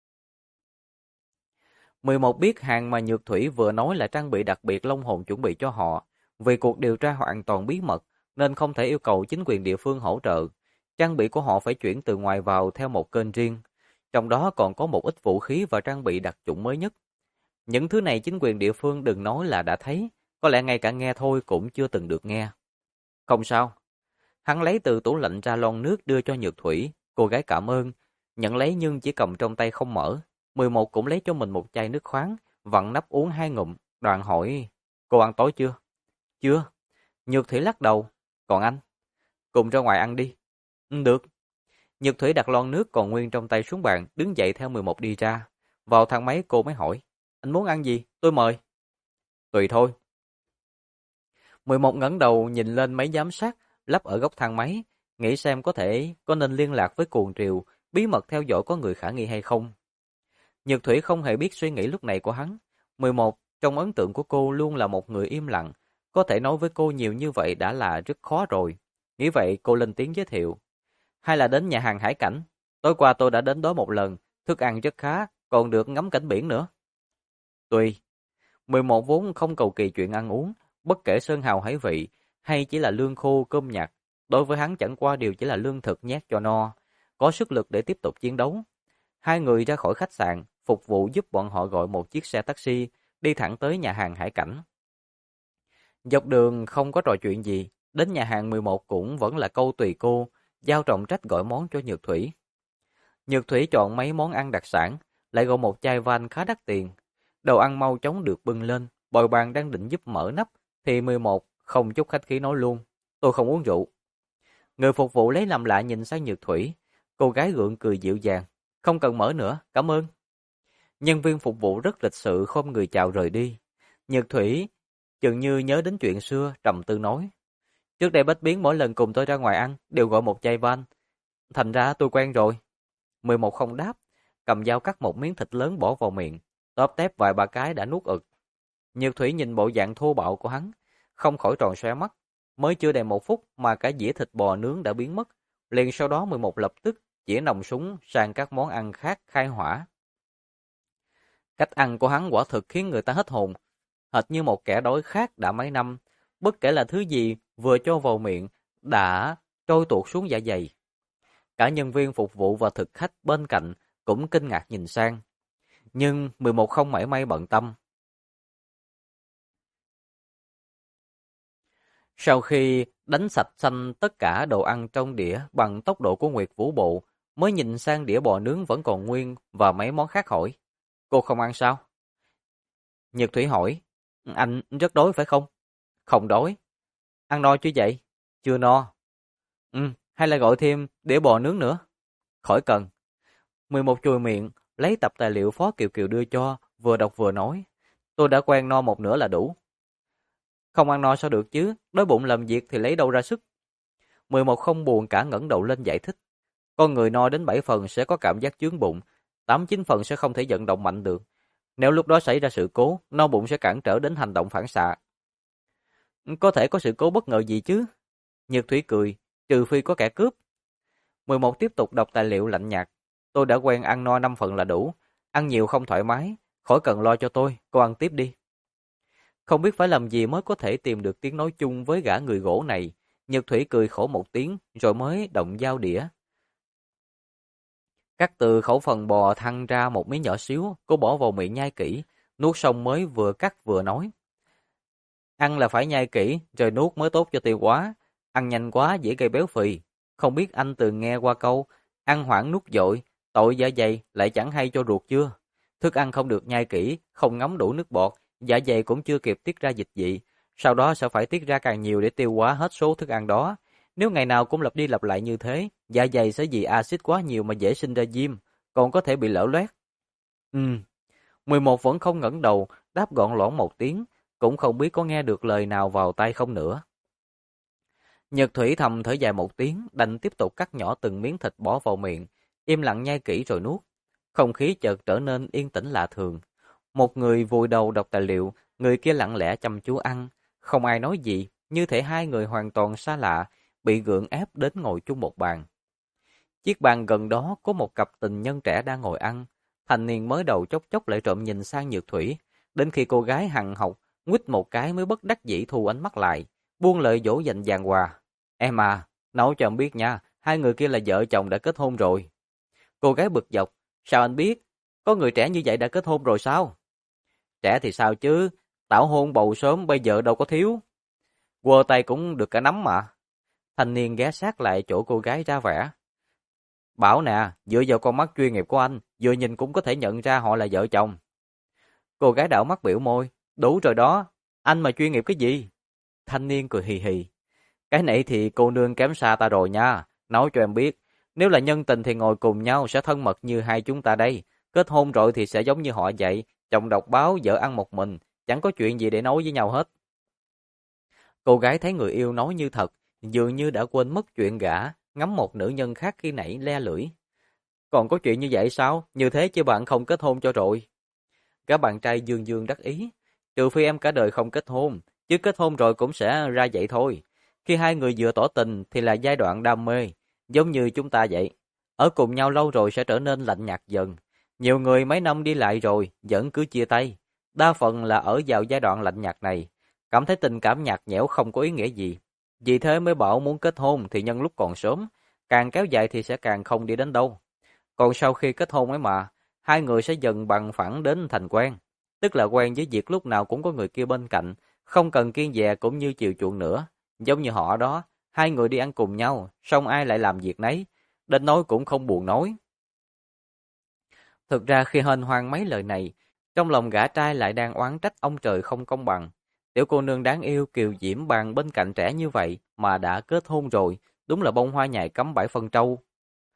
S1: 11 biết hàng mà Nhược Thủy vừa nói là trang bị đặc biệt Long Hồn chuẩn bị cho họ. Vì cuộc điều tra hoàn toàn bí mật, nên không thể yêu cầu chính quyền địa phương hỗ trợ. Trang bị của họ phải chuyển từ ngoài vào theo một kênh riêng. Trong đó còn có một ít vũ khí và trang bị đặc chủng mới nhất. Những thứ này chính quyền địa phương đừng nói là đã thấy, có lẽ ngay cả nghe thôi cũng chưa từng được nghe. Không sao. Hắn lấy từ tủ lạnh ra lon nước đưa cho Nhược Thủy, cô gái cảm ơn, nhận lấy nhưng chỉ cầm trong tay không mở. 11 cũng lấy cho mình một chai nước khoáng, vặn nắp uống 2 ngụm, đoàn hỏi, cô ăn tối chưa? Chưa. Nhược Thủy lắc đầu, còn anh? Cùng ra ngoài ăn đi. Được. Nhược Thủy đặt lon nước còn nguyên trong tay xuống bàn, đứng dậy theo 11 đi ra. Vào thang máy cô mới hỏi, anh muốn ăn gì? Tôi mời. Tùy thôi. 11 ngẩng đầu nhìn lên máy giám sát, lắp ở góc thang máy, nghĩ xem có nên liên lạc với cuồng triều, bí mật theo dõi có người khả nghi hay không. Nhược Thủy không hề biết suy nghĩ lúc này của hắn. 11, trong ấn tượng của cô luôn là một người im lặng, có thể nói với cô nhiều như vậy đã là rất khó rồi. Nghĩ vậy cô lên tiếng giới thiệu. Hay là đến nhà hàng Hải Cảnh, tối qua tôi đã đến đó một lần, thức ăn rất khá, còn được ngắm cảnh biển nữa. Tùy. 11 vốn không cầu kỳ chuyện ăn uống, bất kể sơn hào hải vị, hay chỉ là lương khô cơm nhặt, đối với hắn chẳng qua điều chỉ là lương thực nhét cho no, có sức lực để tiếp tục chiến đấu. Hai người ra khỏi khách sạn, phục vụ giúp bọn họ gọi một chiếc xe taxi, đi thẳng tới nhà hàng Hải Cảnh. Dọc đường không có trò chuyện gì, đến nhà hàng 11 cũng vẫn là câu tùy cô, giao trọng trách gọi món cho Nhược Thủy. Nhược Thủy chọn mấy món ăn đặc sản, lại gọi một chai van khá đắt tiền. Đồ ăn mau chóng được bưng lên, bồi bàn đang định giúp mở nắp, thì 11 không chút khách khí nói luôn, tôi không uống rượu. Người phục vụ lấy làm lạ nhìn sang Nhược Thủy, Cô gái gượng cười dịu dàng. Không cần mở nữa, cảm ơn. Nhân viên phục vụ rất lịch sự khom người chào rời đi. Nhược Thủy chừng như nhớ đến chuyện xưa, trầm tư nói. Trước đây Bách Biến mỗi lần cùng tôi ra ngoài ăn đều gọi một chai van. Thành ra tôi quen rồi. 11 không đáp, cầm dao cắt một miếng thịt lớn bỏ vào miệng, tóp tép vài ba cái đã nuốt ực. Nhược Thủy nhìn bộ dạng thô bạo của hắn, không khỏi tròn xoe mắt. Mới chưa đầy 1 phút mà cả dĩa thịt bò nướng đã biến mất. Liền sau đó 11 lập tức chĩa nòng súng sang các món ăn khác khai hỏa. Cách ăn của hắn quả thực khiến người ta hết hồn, hệt như một kẻ đói khát đã mấy năm, bất kể là thứ gì vừa cho vào miệng đã trôi tuột xuống dạ dày. Cả nhân viên phục vụ và thực khách bên cạnh cũng kinh ngạc nhìn sang. Nhưng 11 không mảy may bận tâm. Sau khi đánh sạch xanh tất cả đồ ăn trong đĩa bằng tốc độ của Nguyệt Vũ Bộ, mới nhìn sang đĩa bò nướng vẫn còn nguyên và mấy món khác hỏi. Cô không ăn sao? Nhật Thủy hỏi. Anh rất đói phải không? Không đói. Ăn no chưa vậy? Chưa no. Hay là gọi thêm đĩa bò nướng nữa? Khỏi cần. 11 chùi miệng, lấy tập tài liệu Phó Kiều Kiều đưa cho, vừa đọc vừa nói. Tôi đã quen no một nửa là đủ. Không ăn no sao được chứ, đói bụng làm việc thì lấy đâu ra sức. 11 không buồn cả ngẩng đầu lên giải thích. Con người no đến 7 phần sẽ có cảm giác chướng bụng, 8-9 phần sẽ không thể vận động mạnh được. Nếu lúc đó xảy ra sự cố, no bụng sẽ cản trở đến hành động phản xạ. Có thể có sự cố bất ngờ gì chứ? Nhược Thủy cười, trừ phi có kẻ cướp. 11 tiếp tục đọc tài liệu lạnh nhạt. Tôi đã quen ăn no 5 phần là đủ, ăn nhiều không thoải mái, khỏi cần lo cho tôi, cô ăn tiếp đi. Không biết phải làm gì mới có thể tìm được tiếng nói chung với gã người gỗ này. Nhược Thủy cười khổ một tiếng rồi mới động dao đĩa. Cắt từ khẩu phần bò thăng ra một miếng nhỏ xíu, cô bỏ vào miệng nhai kỹ, nuốt xong mới vừa cắt vừa nói. Ăn là phải nhai kỹ rồi nuốt mới tốt cho tiêu hóa, ăn nhanh quá dễ gây béo phì. Không biết anh từng nghe qua câu, ăn hoảng nuốt dội, tội dạ dày lại chẳng hay cho ruột chưa? Thức ăn không được nhai kỹ, không ngấm đủ nước bọt, dạ dày cũng chưa kịp tiết ra dịch vị, sau đó sẽ phải tiết ra càng nhiều để tiêu hóa hết số thức ăn đó. Nếu ngày nào cũng lặp đi lặp lại như thế, dạ dày sẽ vì axit quá nhiều mà dễ sinh ra viêm, còn có thể bị lở loét. 11 vẫn không ngẩng đầu, đáp gọn lõn một tiếng, cũng không biết có nghe được lời nào vào tai không nữa. Nhật Thủy thầm thở dài một tiếng, đành tiếp tục cắt nhỏ từng miếng thịt bỏ vào miệng, im lặng nhai kỹ rồi nuốt. Không khí chợt trở nên yên tĩnh lạ thường. Một người vùi đầu đọc tài liệu, người kia lặng lẽ chăm chú ăn, không ai nói gì, như thể hai người hoàn toàn xa lạ, bị gượng ép đến ngồi chung một bàn. Chiếc bàn gần đó có một cặp tình nhân trẻ đang ngồi ăn, thanh niên mới đầu chốc chốc lại trộm nhìn sang Nhược Thủy, đến khi cô gái hằn học, nguýt một cái mới bất đắc dĩ thu ánh mắt lại, buông lời dỗ dành giàn hòa. Em à, nói cho em biết nha, hai người kia là vợ chồng đã kết hôn rồi. Cô gái bực dọc, sao anh biết? Có người trẻ như vậy đã kết hôn rồi sao? Trẻ thì sao chứ, tảo hôn bầu sớm bây giờ đâu có thiếu. Quơ tay cũng được cả nắm mà. Thanh niên ghé sát lại chỗ cô gái ra vẻ. Bảo nè, dựa vào con mắt chuyên nghiệp của anh, vừa nhìn cũng có thể nhận ra họ là vợ chồng. Cô gái đảo mắt biểu môi, đủ rồi đó, anh mà chuyên nghiệp cái gì? Thanh niên cười hì hì. Cái này thì cô nương kém xa ta rồi nha, nói cho em biết, nếu là nhân tình thì ngồi cùng nhau sẽ thân mật như hai chúng ta đây, kết hôn rồi thì sẽ giống như họ vậy, chồng đọc báo, vợ ăn một mình, chẳng có chuyện gì để nói với nhau hết. Cô gái thấy người yêu nói như thật, dường như đã quên mất chuyện gã, ngắm một nữ nhân khác khi nãy le lưỡi. Còn có chuyện như vậy sao? Như thế chứ bạn không kết hôn cho rồi. Gã bạn trai dương dương đắc ý. Trừ phi em cả đời không kết hôn, chứ kết hôn rồi cũng sẽ ra vậy thôi. Khi hai người vừa tỏ tình thì là giai đoạn đam mê, giống như chúng ta vậy. Ở cùng nhau lâu rồi sẽ trở nên lạnh nhạt dần. Nhiều người mấy năm đi lại rồi vẫn cứ chia tay. Đa phần là ở vào giai đoạn lạnh nhạt này, cảm thấy tình cảm nhạt nhẽo không có ý nghĩa gì. Vì thế mới bảo muốn kết hôn thì nhân lúc còn sớm, càng kéo dài thì sẽ càng không đi đến đâu. Còn sau khi kết hôn ấy mà, hai người sẽ dần bằng phẳng đến thành quen. Tức là quen với việc lúc nào cũng có người kia bên cạnh, không cần kiêng dè cũng như chiều chuộng nữa. Giống như họ đó, hai người đi ăn cùng nhau, xong ai lại làm việc nấy, đến nói cũng không buồn nói. Thực ra khi hên hoang mấy lời này, trong lòng gã trai lại đang oán trách ông trời không công bằng. Tiểu cô nương đáng yêu kiều diễm bàn bên cạnh trẻ như vậy mà đã kết hôn rồi, đúng là bông hoa nhài cắm bãi phân trâu.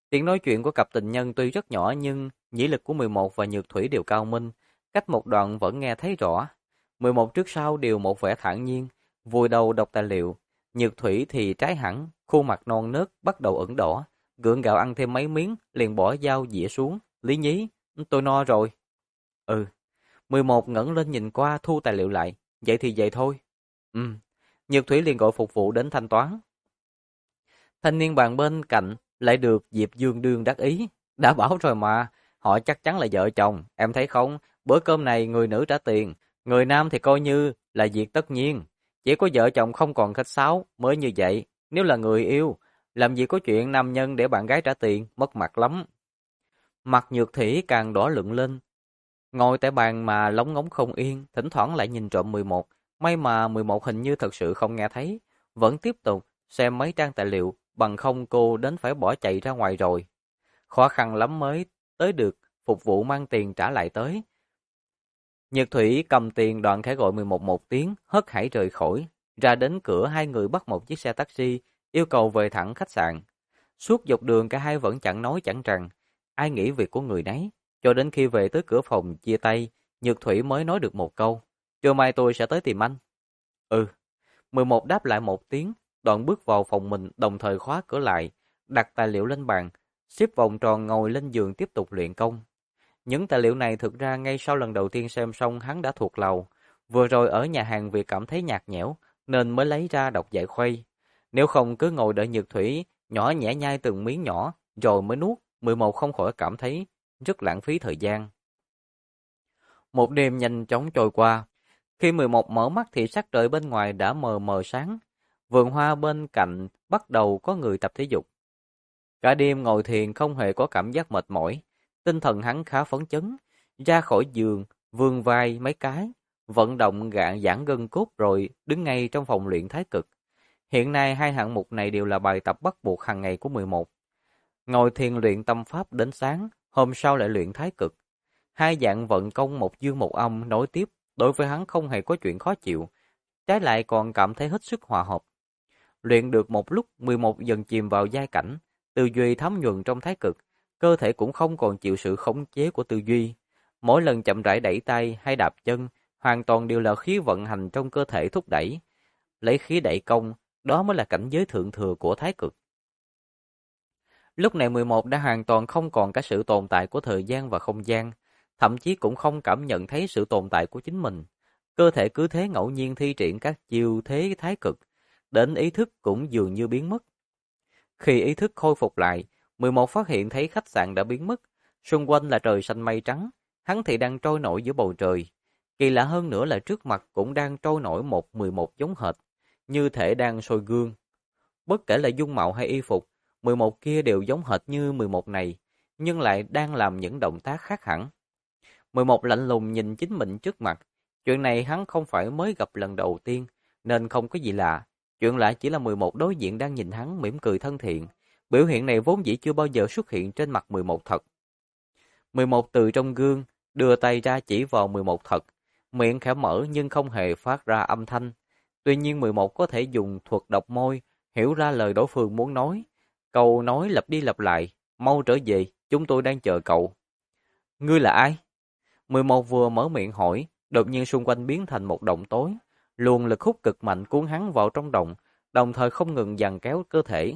S1: Tiếng nói chuyện của cặp tình nhân tuy rất nhỏ nhưng nhĩ lực của 11 và Nhược Thủy đều cao minh, cách một đoạn vẫn nghe thấy rõ. 11 trước sau đều một vẻ thản nhiên, vùi đầu đọc tài liệu. Nhược Thủy thì trái hẳn, khuôn mặt non nớt bắt đầu ửng đỏ, gượng gạo ăn thêm mấy miếng, liền bỏ dao dĩa xuống. Lý Nhí, tôi no rồi. Ừ. 11 ngẩng lên nhìn qua thu tài liệu lại. Vậy thì vậy thôi. Ừ. Nhược Thủy liền gọi phục vụ đến thanh toán. Thanh niên bàn bên cạnh lại được Diệp Dương đương đắc ý. Đã bảo rồi mà, họ chắc chắn là vợ chồng. Em thấy không, bữa cơm này người nữ trả tiền, người nam thì coi như là việc tất nhiên. Chỉ có vợ chồng không còn khách sáo mới như vậy. Nếu là người yêu, làm gì có chuyện nam nhân để bạn gái trả tiền, mất mặt lắm. Mặt Nhược Thủy càng đỏ lựng lên. Ngồi tại bàn mà lóng ngóng không yên, thỉnh thoảng lại nhìn trộm 11. May mà 11 hình như thật sự không nghe thấy. Vẫn tiếp tục xem mấy trang tài liệu, bằng không cô đến phải bỏ chạy ra ngoài rồi. Khó khăn lắm mới tới được, phục vụ mang tiền trả lại tới. Nhược Thủy cầm tiền đoạn khẽ gọi 11 một tiếng, hớt hải rời khỏi. Ra đến cửa hai người bắt một chiếc xe taxi, yêu cầu về thẳng khách sạn. Suốt dọc đường cả hai vẫn chẳng nói chẳng rằng, ai nghĩ việc của người nấy. Cho đến khi về tới cửa phòng chia tay, Nhược Thủy mới nói được một câu, trưa mai tôi sẽ tới tìm anh. Ừ, 11 đáp lại một tiếng, đoạn bước vào phòng mình đồng thời khóa cửa lại, đặt tài liệu lên bàn, xếp vòng tròn ngồi lên giường tiếp tục luyện công. Những tài liệu này thực ra ngay sau lần đầu tiên xem xong hắn đã thuộc lòng, vừa rồi ở nhà hàng vì cảm thấy nhạt nhẽo nên mới lấy ra đọc giải khuây. Nếu không cứ ngồi đợi Nhược Thủy nhỏ nhẹ nhai từng miếng nhỏ rồi mới nuốt, 11 không khỏi cảm thấy rất lãng phí thời gian. Một đêm nhanh chóng trôi qua. Khi 11 mở mắt thì sắc trời bên ngoài đã mờ mờ sáng. Vườn hoa bên cạnh bắt đầu có người tập thể dục. Cả đêm ngồi thiền không hề có cảm giác mệt mỏi. Tinh thần hắn khá phấn chấn. Ra khỏi giường, vươn vai mấy cái, vận động giãn gân cốt rồi đứng ngay trong phòng luyện thái cực. Hiện nay hai hạng mục này đều là bài tập bắt buộc hàng ngày của 11. Ngồi thiền luyện tâm pháp đến sáng, hôm sau lại luyện thái cực. Hai dạng vận công một dương một âm nối tiếp, đối với hắn không hề có chuyện khó chịu, trái lại còn cảm thấy hết sức hòa hợp. Luyện được một lúc, 11 dần chìm vào giai cảnh, tư duy thấm nhuần trong thái cực, cơ thể cũng không còn chịu sự khống chế của tư duy. Mỗi lần chậm rãi đẩy tay hay đạp chân, hoàn toàn đều là khí vận hành trong cơ thể thúc đẩy. Lấy khí đẩy công, đó mới là cảnh giới thượng thừa của thái cực. Lúc này 11 đã hoàn toàn không còn cả sự tồn tại của thời gian và không gian, thậm chí cũng không cảm nhận thấy sự tồn tại của chính mình. Cơ thể cứ thế ngẫu nhiên thi triển các chiêu thế thái cực, đến ý thức cũng dường như biến mất. Khi ý thức khôi phục lại, 11 phát hiện thấy khách sạn đã biến mất, xung quanh là trời xanh mây trắng, hắn thì đang trôi nổi giữa bầu trời. Kỳ lạ hơn nữa là trước mặt cũng đang trôi nổi một 11 giống hệt, như thể đang soi gương. Bất kể là dung mạo hay y phục, 11 kia đều giống hệt như 11 này, nhưng lại đang làm những động tác khác hẳn. 11 lạnh lùng nhìn chính mình trước mặt. Chuyện này hắn không phải mới gặp lần đầu tiên, nên không có gì lạ. Chuyện lạ chỉ là 11 đối diện đang nhìn hắn mỉm cười thân thiện. Biểu hiện này vốn dĩ chưa bao giờ xuất hiện trên mặt 11 thật. 11 từ trong gương, đưa tay ra chỉ vào 11 thật. Miệng khẽ mở nhưng không hề phát ra âm thanh. Tuy nhiên 11 có thể dùng thuật đọc môi, hiểu ra lời đối phương muốn nói. Câu nói lặp đi lặp lại, mau trở về, chúng tôi đang chờ cậu. Ngươi là ai? 11 vừa mở miệng hỏi, đột nhiên xung quanh biến thành một động tối. Luồng lực hút cực mạnh cuốn hắn vào trong động, đồng thời không ngừng giằng kéo cơ thể.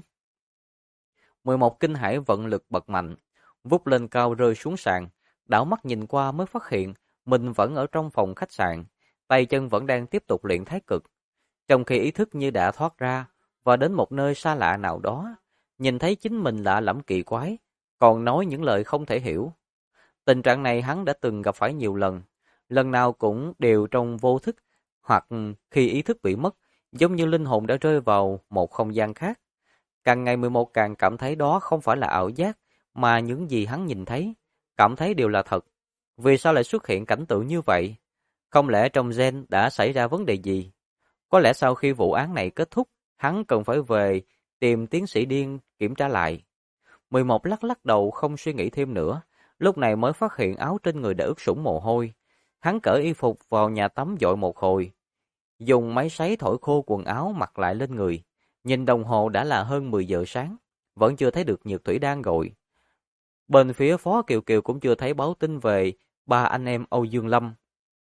S1: 11 kinh hãi vận lực bật mạnh, vút lên cao rơi xuống sàn, đảo mắt nhìn qua mới phát hiện mình vẫn ở trong phòng khách sạn, tay chân vẫn đang tiếp tục luyện thái cực. Trong khi ý thức như đã thoát ra và đến một nơi xa lạ nào đó, nhìn thấy chính mình lạ lẫm kỳ quái, còn nói những lời không thể hiểu. Tình trạng này hắn đã từng gặp phải nhiều lần nào cũng đều trong vô thức, hoặc khi ý thức bị mất, giống như linh hồn đã rơi vào một không gian khác. Càng ngày 11 càng cảm thấy đó không phải là ảo giác, mà những gì hắn nhìn thấy, cảm thấy đều là thật. Vì sao lại xuất hiện cảnh tượng như vậy? Không lẽ trong gen đã xảy ra vấn đề gì? Có lẽ sau khi vụ án này kết thúc, hắn cần phải về tìm tiến sĩ Điên kiểm tra lại. 11 lắc lắc đầu không suy nghĩ thêm nữa, lúc này mới phát hiện áo trên người đã ướt sũng mồ hôi. Hắn cởi y phục vào nhà tắm dội một hồi, dùng máy sấy thổi khô quần áo mặc lại lên người. Nhìn đồng hồ đã là hơn 10 giờ sáng, vẫn chưa thấy được Nhược Thủy đang gọi. Bên phía Phó Kiều Kiều cũng chưa thấy báo tin về ba anh em Âu Dương Lâm.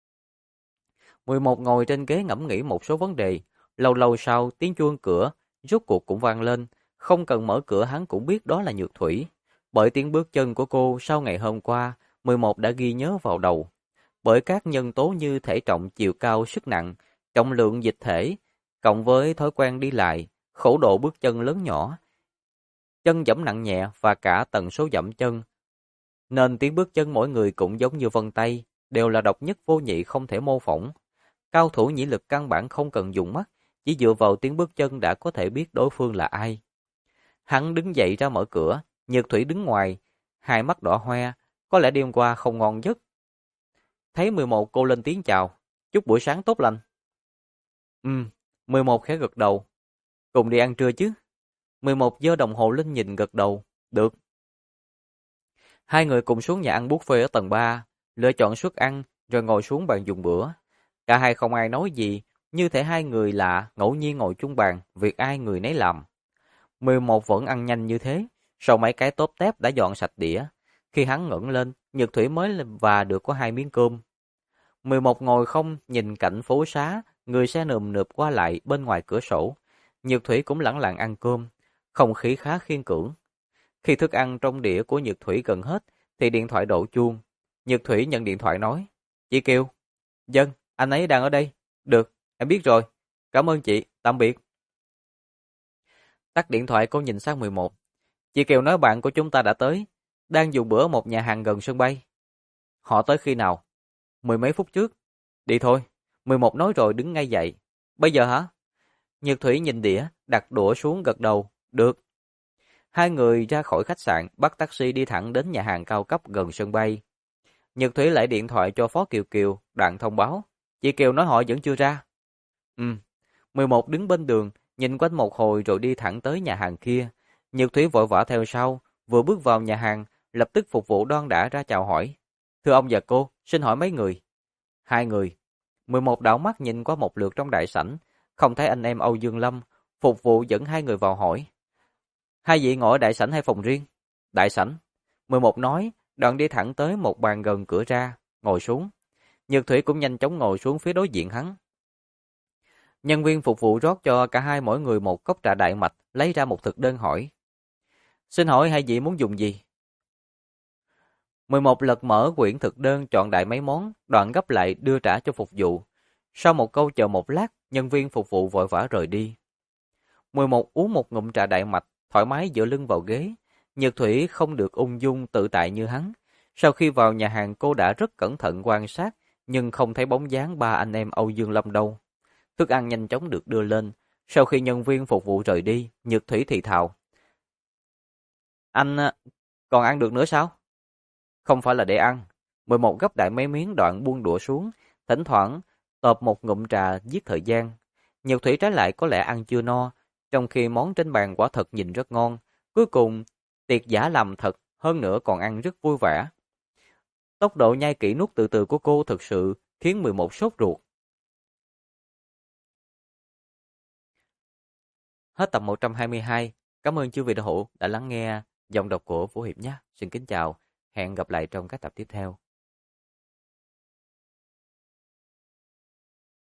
S1: 11 ngồi trên ghế ngẫm nghĩ một số vấn đề. Lâu lâu sau, tiếng chuông cửa rốt cuộc cũng vang lên. Không cần mở cửa hắn cũng biết đó là Nhược Thủy. Bởi tiếng bước chân của cô sau ngày hôm qua, 11 đã ghi nhớ vào đầu. Bởi các nhân tố như thể trọng, chiều cao, sức nặng, trọng lượng dịch thể, cộng với thói quen đi lại, khẩu độ bước chân lớn nhỏ, chân giẫm nặng nhẹ và cả tần số dẫm chân. Nên tiếng bước chân mỗi người cũng giống như vân tay, đều là độc nhất vô nhị không thể mô phỏng. Cao thủ nhĩ lực căn bản không cần dùng mắt, chỉ dựa vào tiếng bước chân đã có thể biết đối phương là ai. Hắn đứng dậy ra mở cửa, Nhược Thủy đứng ngoài, hai mắt đỏ hoe, có lẽ đêm qua không ngon giấc. Thấy 11 cô lên tiếng chào, chúc buổi sáng tốt lành. 11 khẽ gật đầu. Cùng đi ăn trưa chứ? 11 giơ đồng hồ lên nhìn gật đầu, được. Hai người cùng xuống nhà ăn buffet ở tầng 3, lựa chọn suất ăn rồi ngồi xuống bàn dùng bữa. Cả hai không ai nói gì, như thể hai người lạ ngẫu nhiên ngồi chung bàn, việc ai người nấy làm. 11 vẫn ăn nhanh như thế, sau mấy cái tốp tép đã dọn sạch đĩa. Khi hắn ngẩng lên, Nhược Thủy mới và được có 2 miếng cơm. 11 ngồi không nhìn cảnh phố xá, người xe nườm nượp qua lại bên ngoài cửa sổ. Nhược Thủy cũng lẳng lặng ăn cơm, không khí khá khiên cưỡng. Khi thức ăn trong đĩa của Nhược Thủy gần hết, thì điện thoại đổ chuông. Nhược Thủy nhận điện thoại nói, chị Kiều. Dân, anh ấy đang ở đây. Được, em biết rồi. Cảm ơn chị, tạm biệt. Tắt điện thoại cô nhìn sang 11. Chị Kiều nói bạn của chúng ta đã tới, đang dùng bữa ở một nhà hàng gần sân bay. Họ tới khi nào? 10 mấy phút trước. Đi thôi. 11 nói rồi đứng ngay dậy. Bây giờ hả? Nhược Thủy nhìn đĩa, đặt đũa xuống gật đầu. Được. Hai người ra khỏi khách sạn, bắt taxi đi thẳng đến nhà hàng cao cấp gần sân bay. Nhược Thủy lại điện thoại cho Phó Kiều Kiều, đoạn thông báo. Chị Kiều nói họ vẫn chưa ra. 11 đứng bên đường, nhìn quanh một hồi rồi đi thẳng tới nhà hàng kia. Nhược Thủy vội vã theo sau, vừa bước vào nhà hàng, lập tức phục vụ đoan đã ra chào hỏi. Thưa ông và cô, xin hỏi mấy người? 2 người. 11 đảo mắt nhìn qua một lượt trong đại sảnh, không thấy anh em Âu Dương Lâm, phục vụ dẫn 2 người vào hỏi. Hai vị ngồi ở đại sảnh hay phòng riêng? Đại sảnh. 11 nói, đoạn đi thẳng tới một bàn gần cửa ra, ngồi xuống. Nhược Thủy cũng nhanh chóng ngồi xuống phía đối diện hắn. Nhân viên phục vụ rót cho cả hai mỗi người một cốc trà đại mạch, lấy ra một thực đơn hỏi. Xin hỏi hai vị muốn dùng gì? 11 lật mở quyển thực đơn chọn đại mấy món, đoạn gấp lại đưa trả cho phục vụ. Sau một câu chờ một lát, nhân viên phục vụ vội vã rời đi. 11 uống một ngụm trà đại mạch, thoải mái dựa lưng vào ghế. Nhược Thủy không được ung dung tự tại như hắn. Sau khi vào nhà hàng cô đã rất cẩn thận quan sát, nhưng không thấy bóng dáng ba anh em Âu Dương Lâm đâu. Thức ăn nhanh chóng được đưa lên. Sau khi nhân viên phục vụ rời đi, Nhược Thủy thì thào. Anh còn ăn được nữa sao? Không phải là để ăn. 11 gấp đại mấy miếng đoạn buông đũa xuống, thỉnh thoảng tộp một ngụm trà giết thời gian. Nhược Thủy trái lại có lẽ ăn chưa no, trong khi món trên bàn quả thật nhìn rất ngon. Cuối cùng, tiệc giả làm thật, hơn nữa còn ăn rất vui vẻ. Tốc độ nhai kỹ nuốt từ từ của cô thực sự khiến 11 sốt ruột. Hết tập 122. Cảm ơn chư vị đã lắng nghe giọng đọc của Vũ Hiệp nhé. Xin kính chào, hẹn gặp lại trong các tập tiếp theo.